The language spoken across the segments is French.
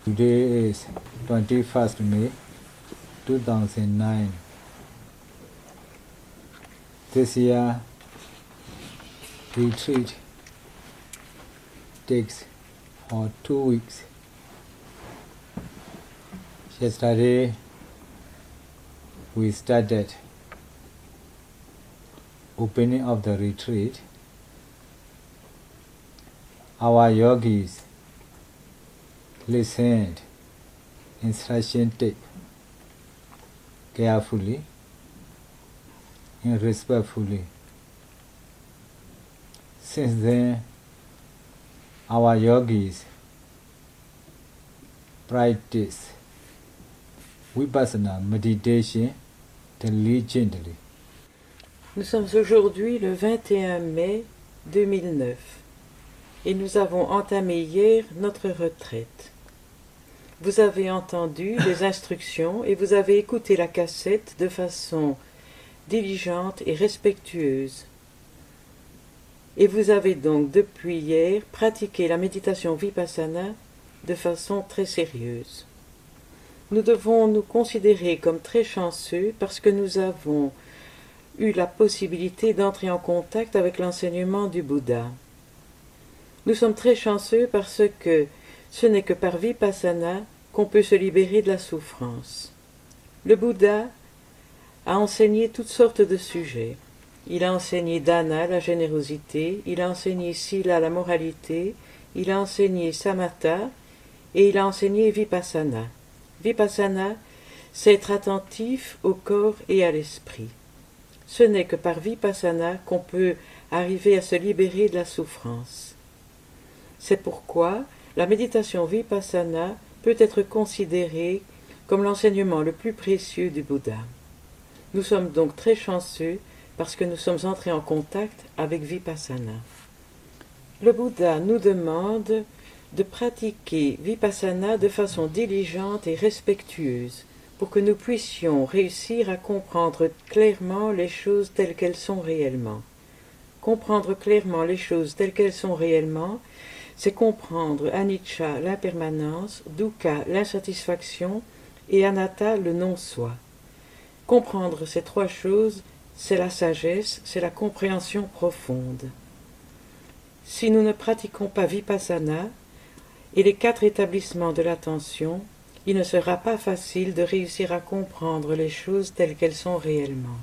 Today is 21st May 2009. This year retreat takes for 2 weeks. Yesterday we started opening of the retreat. Our yogis listened instruction tape carefully and respectfully. Since then, our yogis practice Vipassana meditation diligently. Nous sommes aujourd'hui le 21 mai 2009 et nous avons entamé hier notre retraite. Vous avez entendu les instructions et vous avez écouté la cassette de façon diligente et respectueuse. Et vous avez donc depuis hier pratiqué la méditation Vipassana de façon très sérieuse. Nous devons nous considérer comme très chanceux parce que nous avons eu la possibilité d'entrer en contact avec l'enseignement du Bouddha. Nous sommes très chanceux parce que ce n'est que par Vipassana qu'on peut se libérer de la souffrance. Le Bouddha a enseigné toutes sortes de sujets. Il a enseigné Dana, la générosité, il a enseigné Sila, la moralité, il a enseigné Samatha et il a enseigné Vipassana. Vipassana, c'est être attentif au corps et à l'esprit. Ce n'est que par Vipassana qu'on peut arriver à se libérer de la souffrance. C'est pourquoi la méditation Vipassana peut être considérée comme l'enseignement le plus précieux du Bouddha. Nous sommes donc très chanceux parce que nous sommes entrés en contact avec Vipassana. Le Bouddha nous demande de pratiquer Vipassana de façon diligente et respectueuse pour que nous puissions réussir à comprendre clairement les choses telles qu'elles sont réellement. Comprendre clairement les choses telles qu'elles sont réellement, c'est comprendre anicca, l'impermanence, dukkha, l'insatisfaction, et anatta, le non-soi. Comprendre ces trois choses, c'est la sagesse, c'est la compréhension profonde. Si nous ne pratiquons pas Vipassana et les 4 établissements de l'attention, il ne sera pas facile de réussir à comprendre les choses telles qu'elles sont réellement.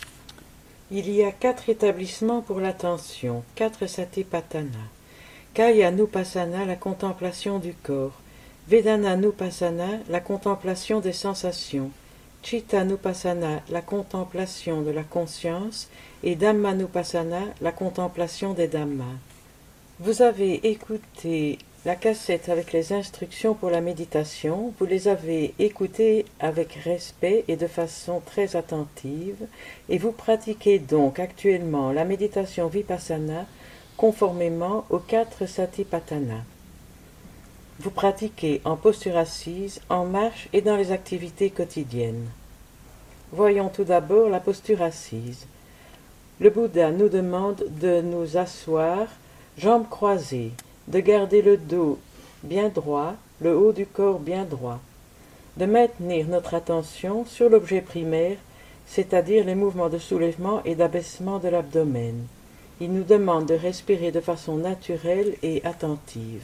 Il y a 4 établissements pour l'attention, 4 satipatthana. Kaya-nupassana, la contemplation du corps. Vedana-nupassana, la contemplation des sensations. Chitta-nupassana, la contemplation de la conscience. Et Dhamma-nupassana, la contemplation des Dhammas. Vous avez écouté la cassette avec les instructions pour la méditation, vous les avez écoutées avec respect et de façon très attentive, et vous pratiquez donc actuellement la méditation Vipassana conformément aux 4 satipatthana. Vous pratiquez en posture assise, en marche et dans les activités quotidiennes. Voyons tout d'abord la posture assise. Le Bouddha nous demande de nous asseoir, jambes croisées, de garder le dos bien droit, le haut du corps bien droit, de maintenir notre attention sur l'objet primaire, c'est-à-dire les mouvements de soulèvement et d'abaissement de l'abdomen. Il nous demande de respirer de façon naturelle et attentive.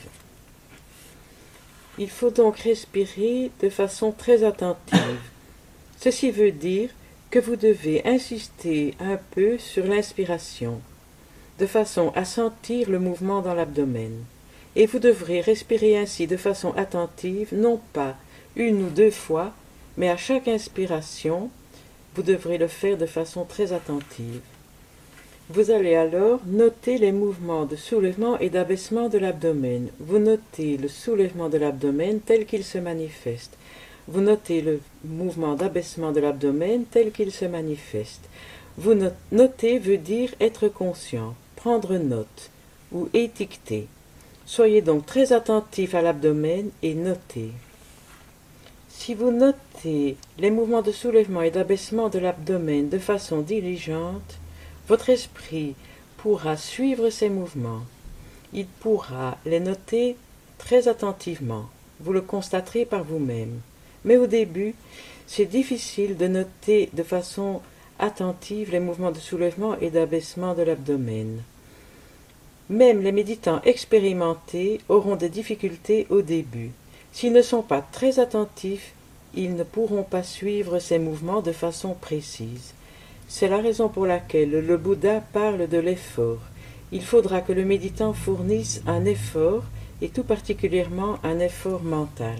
Il faut donc respirer de façon très attentive. Ceci veut dire que vous devez insister un peu sur l'inspiration, de façon à sentir le mouvement dans l'abdomen. Et vous devrez respirer ainsi de façon attentive, non pas 1 ou 2 fois, mais à chaque inspiration, vous devrez le faire de façon très attentive. Vous allez alors noter les mouvements de soulèvement et d'abaissement de l'abdomen. Vous notez le soulèvement de l'abdomen tel qu'il se manifeste. Vous notez le mouvement d'abaissement de l'abdomen tel qu'il se manifeste. Vous noter veut dire être conscient, prendre note ou étiqueter. Soyez donc très attentif à l'abdomen et notez. Si vous notez les mouvements de soulèvement et d'abaissement de l'abdomen de façon diligente, votre esprit pourra suivre ces mouvements. Il pourra les noter très attentivement. vous le constaterez par vous-même. Mais au début, c'est difficile de noter de façon attentive les mouvements de soulèvement et d'abaissement de l'abdomen. Même les méditants expérimentés auront des difficultés au début. S'ils ne sont pas très attentifs, ils ne pourront pas suivre ces mouvements de façon précise. C'est la raison pour laquelle le Bouddha parle de l'effort. Il faudra que le méditant fournisse un effort, et tout particulièrement un effort mental.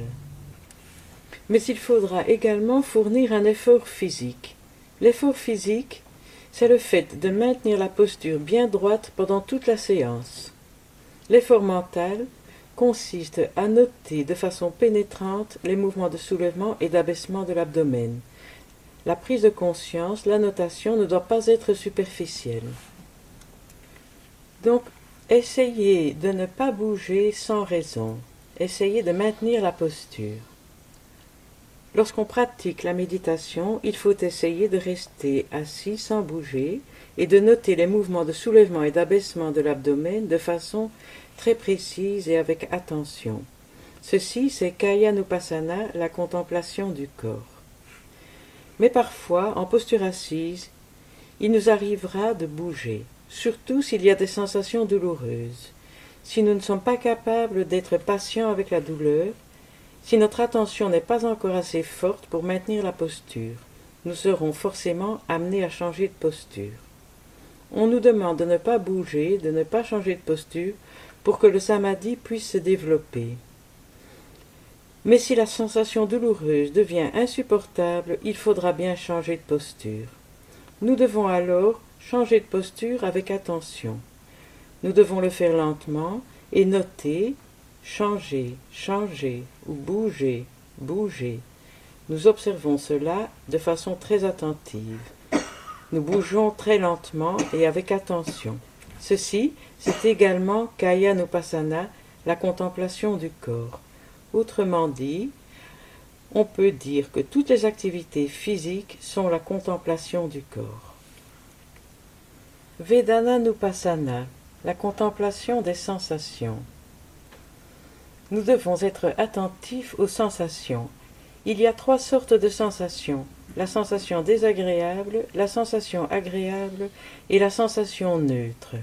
Mais il faudra également fournir un effort physique. L'effort physique, c'est le fait de maintenir la posture bien droite pendant toute la séance. L'effort mental consiste à noter de façon pénétrante les mouvements de soulèvement et d'abaissement de l'abdomen. La prise de conscience, la notation ne doit pas être superficielle. Donc, essayez de ne pas bouger sans raison. Essayez de maintenir la posture. Lorsqu'on pratique la méditation, il faut essayer de rester assis sans bouger et de noter les mouvements de soulèvement et d'abaissement de l'abdomen de façon très précise et avec attention. Ceci, c'est Kayanupassana, la contemplation du corps. Mais parfois, en posture assise, il nous arrivera de bouger, surtout s'il y a des sensations douloureuses. Si nous ne sommes pas capables d'être patients avec la douleur, si notre attention n'est pas encore assez forte pour maintenir la posture, nous serons forcément amenés à changer de posture. On nous demande de ne pas bouger, de ne pas changer de posture, pour que le samadhi puisse se développer. Mais si la sensation douloureuse devient insupportable, il faudra bien changer de posture. Nous devons alors changer de posture avec attention. Nous devons le faire lentement et noter changer, changer ou bouger, bouger. Nous observons cela de façon très attentive. Nous bougeons très lentement et avec attention. Ceci, c'est également Kayanupassana, la contemplation du corps. Autrement dit, on peut dire que toutes les activités physiques sont la contemplation du corps. Vedananupassana, la contemplation des sensations. Nous devons être attentifs aux sensations. Il y a 3 sortes de sensations, la sensation désagréable, la sensation agréable et la sensation neutre.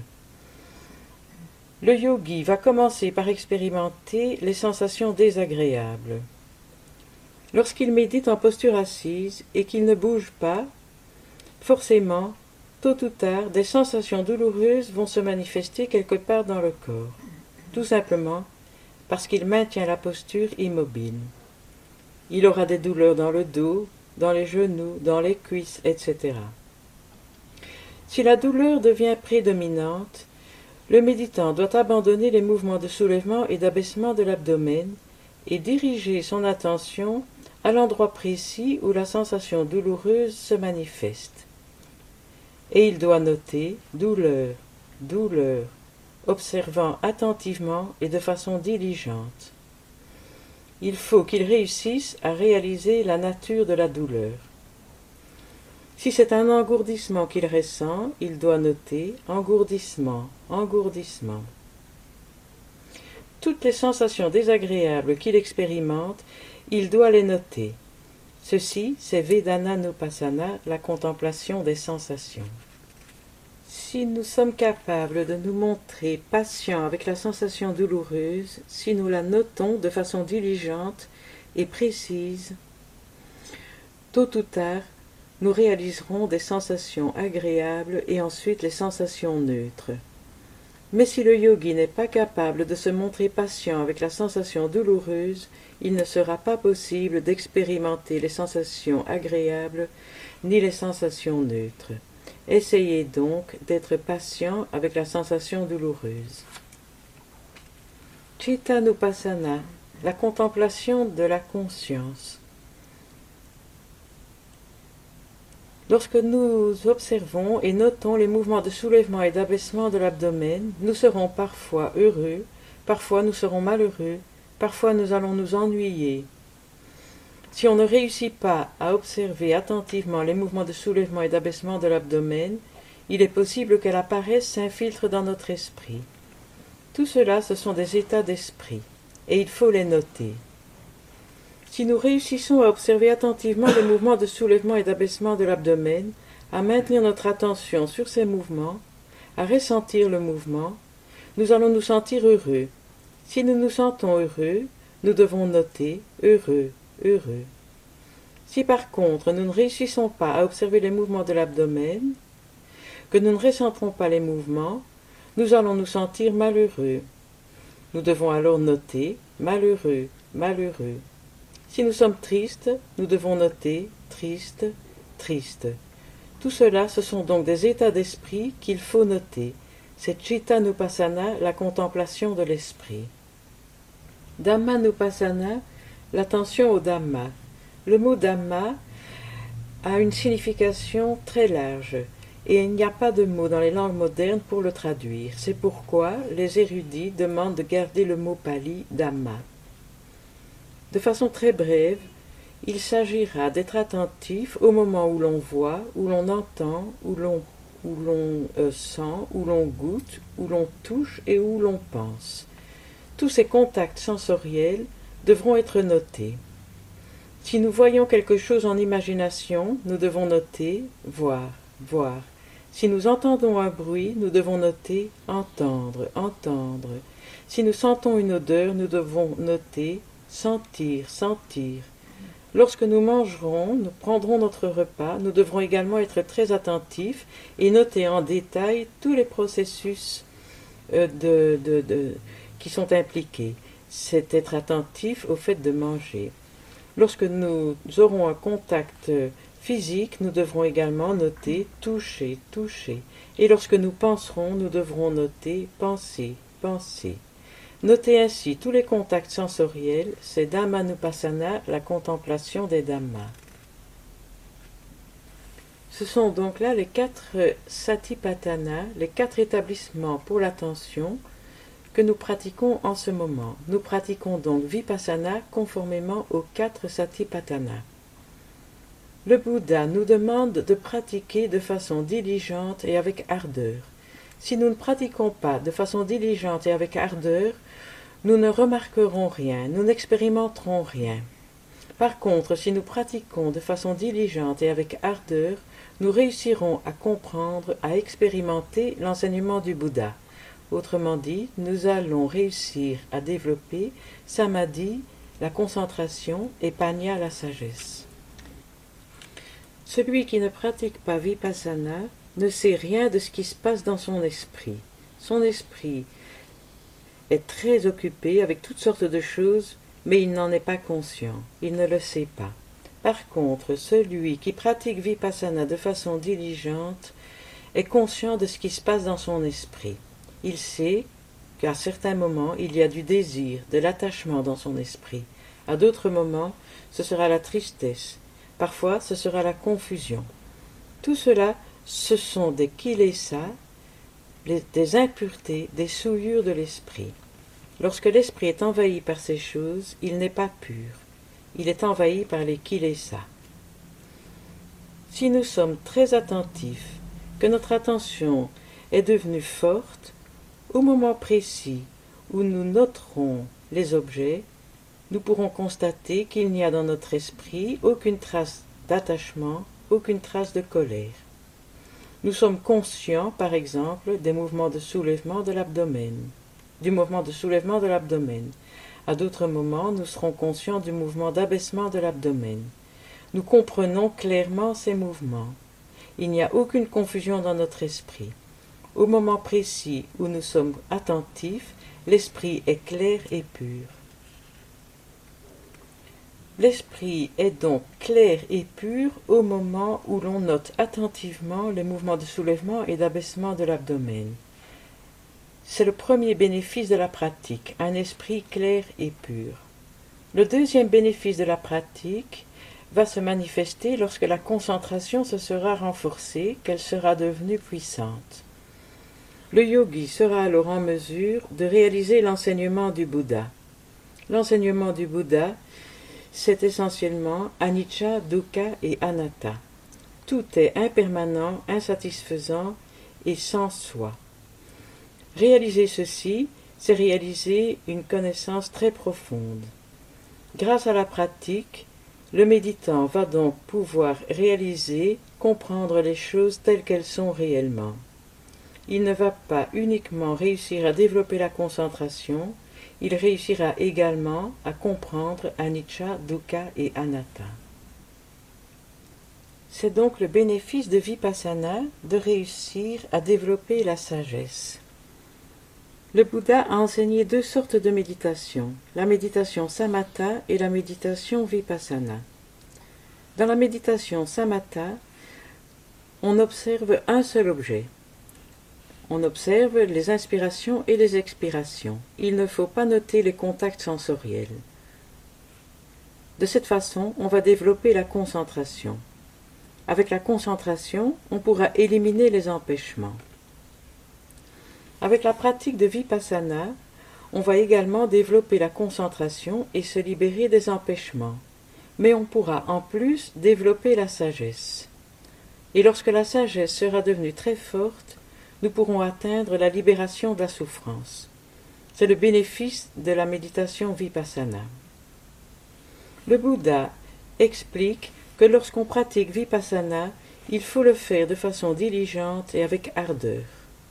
Le yogi va commencer par expérimenter les sensations désagréables. Lorsqu'il médite en posture assise et qu'il ne bouge pas, forcément, tôt ou tard, des sensations douloureuses vont se manifester quelque part dans le corps, tout simplement parce qu'il maintient la posture immobile. Il aura des douleurs dans le dos, dans les genoux, dans les cuisses, etc. Si la douleur devient prédominante, le méditant doit abandonner les mouvements de soulèvement et d'abaissement de l'abdomen et diriger son attention à l'endroit précis où la sensation douloureuse se manifeste. Et il doit noter douleur, douleur, observant attentivement et de façon diligente. Il faut qu'il réussisse à réaliser la nature de la douleur. Si c'est un engourdissement qu'il ressent, il doit noter engourdissement, engourdissement. Toutes les sensations désagréables qu'il expérimente, il doit les noter. Ceci, c'est Vedananupassana, la contemplation des sensations. Si nous sommes capables de nous montrer patients avec la sensation douloureuse, si nous la notons de façon diligente et précise, tôt ou tard, nous réaliserons des sensations agréables et ensuite les sensations neutres. Mais si le yogi n'est pas capable de se montrer patient avec la sensation douloureuse, il ne sera pas possible d'expérimenter les sensations agréables ni les sensations neutres. Essayez donc d'être patient avec la sensation douloureuse. Chittanupassana, la contemplation de la conscience. Lorsque nous observons et notons les mouvements de soulèvement et d'abaissement de l'abdomen, nous serons parfois heureux, parfois nous serons malheureux, parfois nous allons nous ennuyer. Si on ne réussit pas à observer attentivement les mouvements de soulèvement et d'abaissement de l'abdomen, il est possible que la paresse s'infiltre dans notre esprit. Tout cela, ce sont des états d'esprit, et il faut les noter. Si nous réussissons à observer attentivement les mouvements de soulèvement et d'abaissement de l'abdomen, à maintenir notre attention sur ces mouvements, à ressentir le mouvement, nous allons nous sentir heureux. Si nous nous sentons heureux, nous devons noter heureux, heureux. Si par contre nous ne réussissons pas à observer les mouvements de l'abdomen, que nous ne ressentons pas les mouvements, nous allons nous sentir malheureux. Nous devons alors noter malheureux, malheureux. Si nous sommes tristes, nous devons noter triste, triste. Tout cela, ce sont donc des états d'esprit qu'il faut noter. C'est Chittanupassana, la contemplation de l'esprit. Dhammanupassana, l'attention au Dhamma. Le mot Dhamma a une signification très large, et il n'y a pas de mot dans les langues modernes pour le traduire. C'est pourquoi les érudits demandent de garder le mot pali Dhamma. De façon très brève, il s'agira d'être attentif au moment où l'on voit, où l'on entend, où l'on sent, où l'on goûte, où l'on touche et où l'on pense. Tous ces contacts sensoriels devront être notés. Si nous voyons quelque chose en imagination, nous devons noter voir, voir. Si nous entendons un bruit, nous devons noter entendre, entendre. Si nous sentons une odeur, nous devons noter sentir, sentir. Lorsque nous mangerons, nous prendrons notre repas, nous devrons également être très attentifs et noter en détail tous les processus qui sont impliqués. C'est être attentif au fait de manger. Lorsque nous aurons un contact physique, nous devrons également noter toucher, toucher. Et lorsque nous penserons, nous devrons noter penser, penser. Notez ainsi tous les contacts sensoriels, c'est Dhammanupassana, la contemplation des Dhammas. Ce sont donc là les 4 Satipatthana, les 4 établissements pour l'attention que nous pratiquons en ce moment. Nous pratiquons donc Vipassana conformément aux 4 Satipatthana. Le Bouddha nous demande de pratiquer de façon diligente et avec ardeur. Si nous ne pratiquons pas de façon diligente et avec ardeur, nous ne remarquerons rien, nous n'expérimenterons rien. Par contre, si nous pratiquons de façon diligente et avec ardeur, nous réussirons à comprendre, à expérimenter l'enseignement du Bouddha. Autrement dit, nous allons réussir à développer Samadhi, la concentration, et Panya, la sagesse. Celui qui ne pratique pas Vipassana ne sait rien de ce qui se passe dans son esprit. Son esprit est très occupé avec toutes sortes de choses, mais il n'en est pas conscient, il ne le sait pas. Par contre, celui qui pratique Vipassana de façon diligente est conscient de ce qui se passe dans son esprit. Il sait qu'à certains moments, il y a du désir, de l'attachement dans son esprit. À d'autres moments, ce sera la tristesse. Parfois, ce sera la confusion. Tout cela, ce sont des kilesas, des impuretés, des souillures de l'esprit. Lorsque l'esprit est envahi par ces choses, il n'est pas pur. Il est envahi par les kilesas. Si nous sommes très attentifs, que notre attention est devenue forte, au moment précis où nous noterons les objets, nous pourrons constater qu'il n'y a dans notre esprit aucune trace d'attachement, aucune trace de colère. Nous sommes conscients, par exemple, des mouvements de soulèvement de l'abdomen, du mouvement de soulèvement de l'abdomen. À d'autres moments, nous serons conscients du mouvement d'abaissement de l'abdomen. Nous comprenons clairement ces mouvements. Il n'y a aucune confusion dans notre esprit. Au moment précis où nous sommes attentifs, l'esprit est clair et pur. L'esprit est donc clair et pur au moment où l'on note attentivement les mouvements de soulèvement et d'abaissement de l'abdomen. C'est le premier bénéfice de la pratique, un esprit clair et pur. Le deuxième bénéfice de la pratique va se manifester lorsque la concentration se sera renforcée, qu'elle sera devenue puissante. Le yogi sera alors en mesure de réaliser l'enseignement du Bouddha. L'enseignement du Bouddha, c'est essentiellement anicca, dukkha et anatta. Tout est impermanent, insatisfaisant et sans soi. Réaliser ceci, c'est réaliser une connaissance très profonde. Grâce à la pratique, le méditant va donc pouvoir réaliser, comprendre les choses telles qu'elles sont réellement. Il ne va pas uniquement réussir à développer la concentration, il réussira également à comprendre anicca, dukkha et anatta. C'est donc le bénéfice de Vipassana de réussir à développer la sagesse. Le Bouddha a enseigné deux sortes de méditation, la méditation samatha et la méditation Vipassana. Dans la méditation samatha, on observe un seul objet. On observe les inspirations et les expirations. Il ne faut pas noter les contacts sensoriels. De cette façon, on va développer la concentration. Avec la concentration, on pourra éliminer les empêchements. Avec la pratique de Vipassana, on va également développer la concentration et se libérer des empêchements. Mais on pourra en plus développer la sagesse. Et lorsque la sagesse sera devenue très forte, nous pourrons atteindre la libération de la souffrance. C'est le bénéfice de la méditation Vipassana. Le Bouddha explique que lorsqu'on pratique Vipassana, il faut le faire de façon diligente et avec ardeur.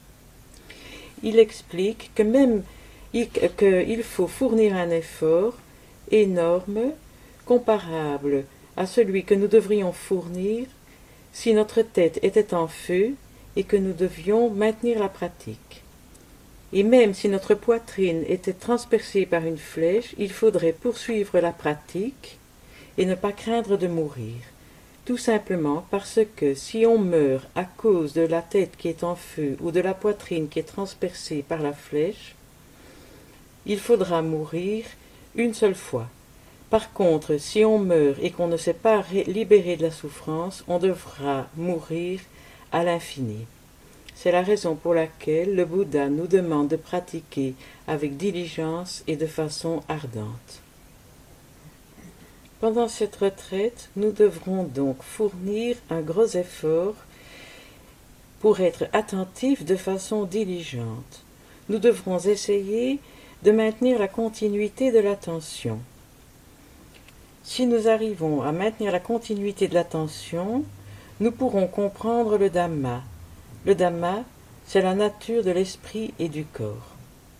Il explique que même qu'il faut fournir un effort énorme, comparable à celui que nous devrions fournir si notre tête était en feu et que nous devions maintenir la pratique. Et même si notre poitrine était transpercée par une flèche, il faudrait poursuivre la pratique et ne pas craindre de mourir, tout simplement parce que si on meurt à cause de la tête qui est en feu ou de la poitrine qui est transpercée par la flèche, il faudra mourir une seule fois. Par contre, si on meurt et qu'on ne s'est pas libéré de la souffrance, on devra mourir à l'infini. C'est la raison pour laquelle le Bouddha nous demande de pratiquer avec diligence et de façon ardente. Pendant cette retraite, nous devrons donc fournir un gros effort pour être attentifs de façon diligente. Nous devrons essayer de maintenir la continuité de l'attention. Si nous arrivons à maintenir la continuité de l'attention, nous pourrons comprendre le Dhamma. Le Dhamma, c'est la nature de l'esprit et du corps.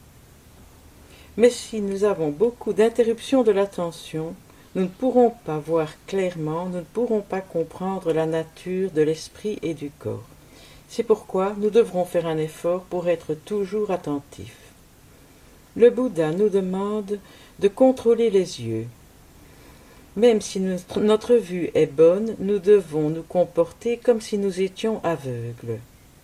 Mais si nous avons beaucoup d'interruptions de l'attention, nous ne pourrons pas voir clairement, nous ne pourrons pas comprendre la nature de l'esprit et du corps. C'est pourquoi nous devrons faire un effort pour être toujours attentifs. Le Bouddha nous demande de contrôler les yeux. Même si notre vue est bonne, nous devons nous comporter comme si nous étions aveugles.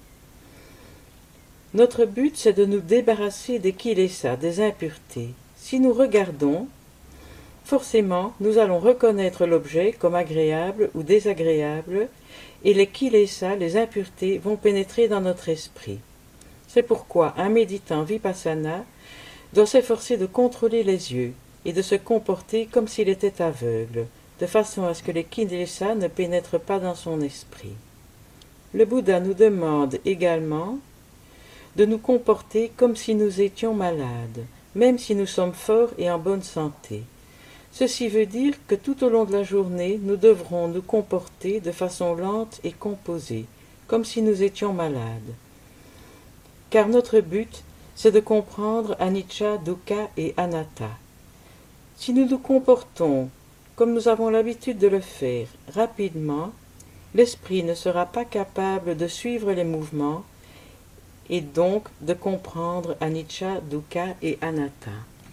Notre but, c'est de nous débarrasser des kilesa, des impuretés. Si nous regardons, forcément, nous allons reconnaître l'objet comme agréable ou désagréable, et les kilesa, les impuretés, vont pénétrer dans notre esprit. C'est pourquoi un méditant vipassana doit s'efforcer de contrôler les yeux et de se comporter comme s'il était aveugle, de façon à ce que les kilesa ne pénètrent pas dans son esprit. Le Bouddha nous demande également de nous comporter comme si nous étions malades, même si nous sommes forts et en bonne santé. Ceci veut dire que tout au long de la journée, nous devrons nous comporter de façon lente et composée, comme si nous étions malades. Car notre but, c'est de comprendre anicca, dukkha et anatta. Si nous nous comportons comme nous avons l'habitude de le faire rapidement, l'esprit ne sera pas capable de suivre les mouvements et donc de comprendre anicca, dukkha et anatta.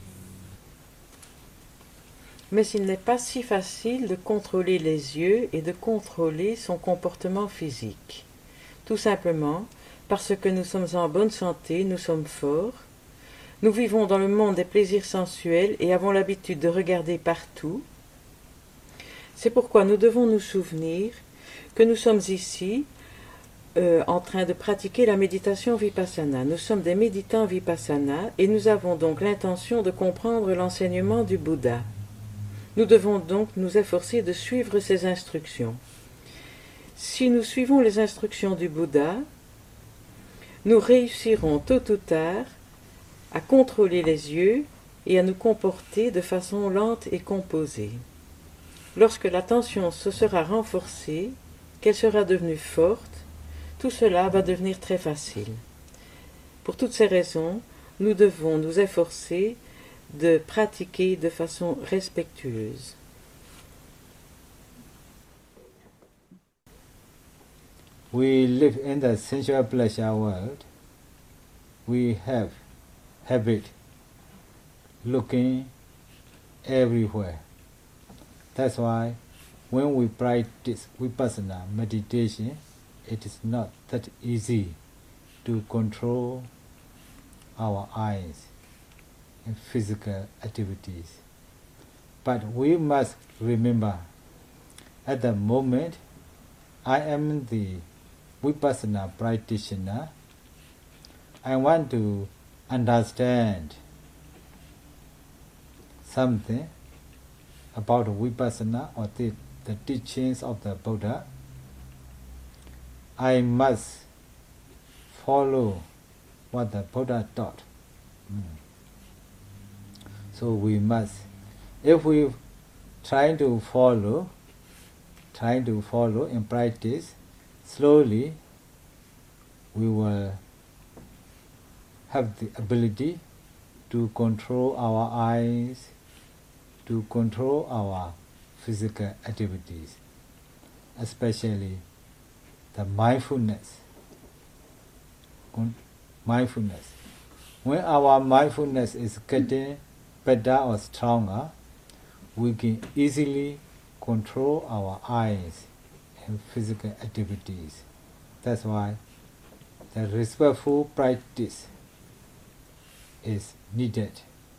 Mais il n'est pas si facile de contrôler les yeux et de contrôler son comportement physique. Tout simplement parce que nous sommes en bonne santé, nous sommes forts, nous vivons dans le monde des plaisirs sensuels et avons l'habitude de regarder partout. C'est pourquoi nous devons nous souvenir que nous sommes ici en train de pratiquer la méditation vipassana. Nous sommes des méditants vipassana et nous avons donc l'intention de comprendre l'enseignement du Bouddha. Nous devons donc nous efforcer de suivre ses instructions. Si nous suivons les instructions du Bouddha, nous réussirons tôt ou tard à contrôler les yeux et à nous comporter de façon lente et composée. Lorsque l'attention se sera renforcée, qu'elle sera devenue forte, tout cela va devenir très facile. Pour toutes ces raisons, nous devons nous efforcer de pratiquer de façon respectueuse. We live in the sensual pleasure world. We have habit looking everywhere. That's why when we practice vipassana meditation, it is not that easy to control our eyes in physical activities. But we must remember, at the moment I am the vipassana practitioner, I want to understand something about vipassana or the teachings of the Buddha. I must follow what the Buddha taught. So we must, if we try to follow and practice, slowly we will have the ability to control our eyes, to control our physical activities, especially the mindfulness. When our mindfulness is getting better or stronger, we can easily control our eyes and physical activities. That's why the respectful practice is needed.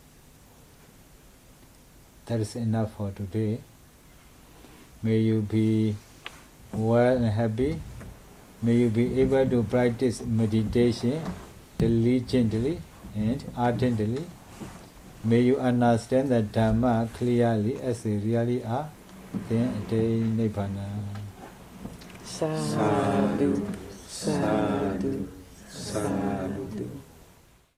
That is enough for today. May you be well and happy. May you be able to practice meditation diligently and ardently. May you understand the Dhamma clearly as they really are. Then attain Nibbana. Sadhu, sadhu, sadhu.